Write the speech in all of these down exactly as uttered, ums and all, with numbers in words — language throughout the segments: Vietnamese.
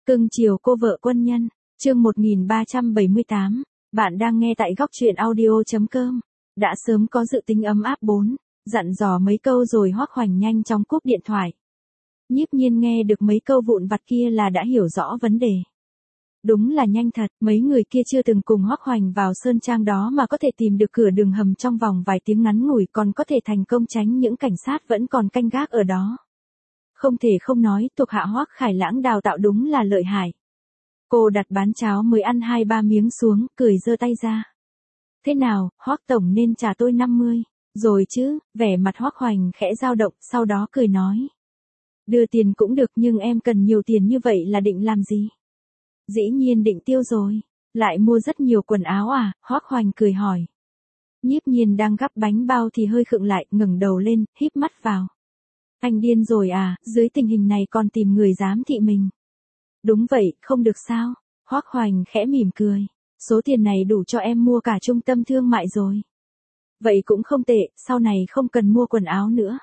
Cưng chiều cô vợ quân nhân, chương một nghìn ba trăm bảy mươi tám, bạn đang nghe tại góc truyện audio.com. Đã sớm có dự tính ấm áp bốn, dặn dò mấy câu rồi Hoắc Hoành nhanh chóng cúp điện thoại. Nhiếp Nhiên nghe được mấy câu vụn vặt kia là đã hiểu rõ vấn đề. Đúng là nhanh thật, mấy người kia chưa từng cùng Hoắc Hoành vào sơn trang đó mà có thể tìm được cửa đường hầm trong vòng vài tiếng ngắn ngủi, còn có thể thành công tránh những cảnh sát vẫn còn canh gác ở đó. Không thể không nói, thuộc hạ Hoắc Khải Lãng đào tạo đúng là lợi hại. Cô đặt bát cháo mới ăn hai ba miếng xuống, cười giơ tay ra. Thế nào, Hoắc tổng nên trả tôi năm mươi, rồi chứ, vẻ mặt Hoắc Hoành khẽ dao động, sau đó cười nói. Đưa tiền cũng được nhưng em cần nhiều tiền như vậy là định làm gì? Dĩ nhiên định tiêu rồi. Lại mua rất nhiều quần áo à? Hoắc Hoành cười hỏi. Nhiếp Nhiên đang gắp bánh bao thì hơi khựng lại, ngẩng đầu lên, híp mắt vào. Anh điên rồi à, dưới tình hình này còn tìm người giám thị mình. Đúng vậy, không được sao? Hoắc Hoành khẽ mỉm cười. Số tiền này đủ cho em mua cả trung tâm thương mại rồi. Vậy cũng không tệ, sau này không cần mua quần áo nữa.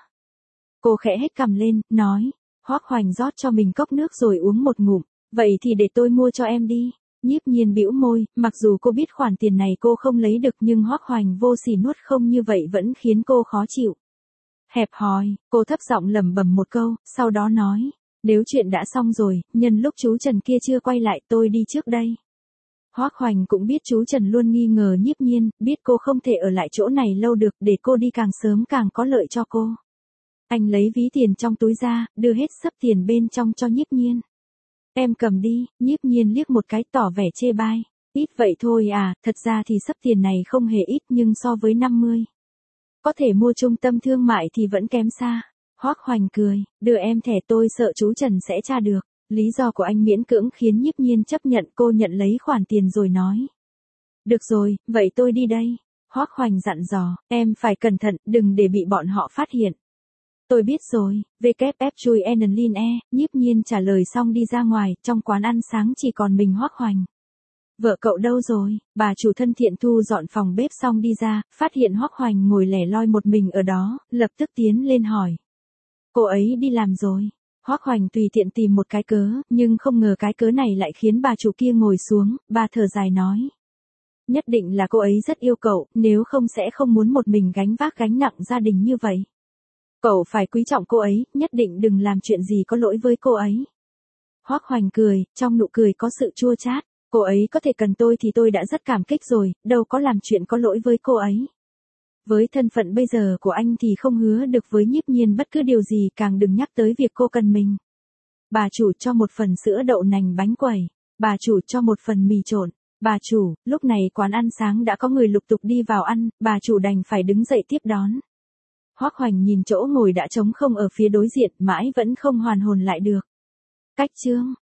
Cô khẽ hét cằm lên, nói. Hoắc Hoành rót cho mình cốc nước rồi uống một ngụm. Vậy thì để tôi mua cho em đi. Nhiếp Nhiên bĩu môi, mặc dù cô biết khoản tiền này cô không lấy được nhưng Hoắc Hoành vô sỉ nuốt không như vậy vẫn khiến cô khó chịu. Hẹp hòi, cô thấp giọng lẩm bẩm một câu, sau đó nói, nếu chuyện đã xong rồi, nhân lúc chú Trần kia chưa quay lại tôi đi trước đây. Hoắc Hoành cũng biết chú Trần luôn nghi ngờ Nhiếp Nhiên, biết cô không thể ở lại chỗ này lâu được, để cô đi càng sớm càng có lợi cho cô. Anh lấy ví tiền trong túi ra, đưa hết xấp tiền bên trong cho Nhiếp Nhiên. Em cầm đi, Nhiếp Nhiên liếc một cái tỏ vẻ chê bai. Ít vậy thôi à, thật ra thì xấp tiền này không hề ít nhưng so với năm mươi. Có thể mua trung tâm thương mại thì vẫn kém xa. Hoắc Hoành cười, đưa em thẻ tôi sợ chú Trần sẽ tra được. Lý do của anh miễn cưỡng khiến Nhiếp Nhiên chấp nhận, cô nhận lấy khoản tiền rồi nói. Được rồi, vậy tôi đi đây. Hoắc Hoành dặn dò, em phải cẩn thận, đừng để bị bọn họ phát hiện. Tôi biết rồi, vê kép ép Chui Enlin E, Nhiếp Nhiên trả lời xong đi ra ngoài, trong quán ăn sáng chỉ còn mình Hoắc Hoành. Vợ cậu đâu rồi? Bà chủ thân thiện thu dọn phòng bếp xong đi ra, phát hiện Hoắc Hoành ngồi lẻ loi một mình ở đó, lập tức tiến lên hỏi. Cô ấy đi làm rồi. Hoắc Hoành tùy tiện tìm một cái cớ, nhưng không ngờ cái cớ này lại khiến bà chủ kia ngồi xuống, bà thở dài nói. Nhất định là cô ấy rất yêu cậu, nếu không sẽ không muốn một mình gánh vác gánh nặng gia đình như vậy. Cậu phải quý trọng cô ấy, nhất định đừng làm chuyện gì có lỗi với cô ấy. Hoắc Hoành cười, trong nụ cười có sự chua chát. Cô ấy có thể cần tôi thì tôi đã rất cảm kích rồi, đâu có làm chuyện có lỗi với cô ấy. Với thân phận bây giờ của anh thì không hứa được với Nhiếp Nhiên bất cứ điều gì, càng đừng nhắc tới việc cô cần mình. Bà chủ cho một phần sữa đậu nành bánh quẩy. Bà chủ cho một phần mì trộn. Bà chủ, lúc này quán ăn sáng đã có người lục tục đi vào ăn, bà chủ đành phải đứng dậy tiếp đón. Hoắc Hoành nhìn chỗ ngồi đã trống không ở phía đối diện, mãi vẫn không hoàn hồn lại được. Cách chương,